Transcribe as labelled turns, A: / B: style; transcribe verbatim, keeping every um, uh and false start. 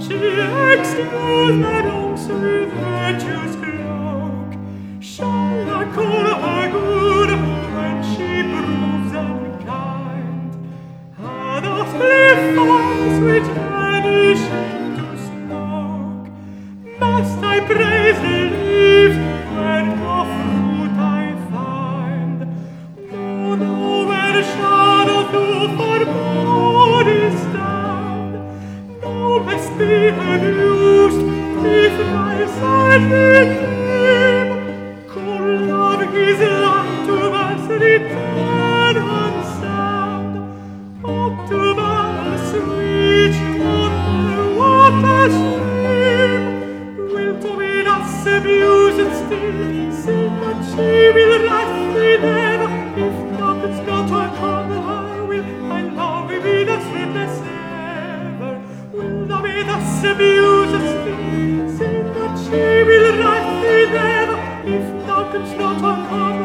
A: She excuse that looks with virtue's cloak. Shall I call her good when she proves unkind? Are the flea-flies which vanish into smoke? Must I praise the leaves when no fruit I find? No, no, where shadows do for bodies stand, thou must be amused if my side be dim. Cool love his light to us return unsound. October sweet on the water's stream, wilt with us amused still, say that she will wrath thee never. If thou couldst not welcome her, will my love be thus witness ever? Will thou be thus amused still, say that she will wrath thee never. If thou couldst not welcome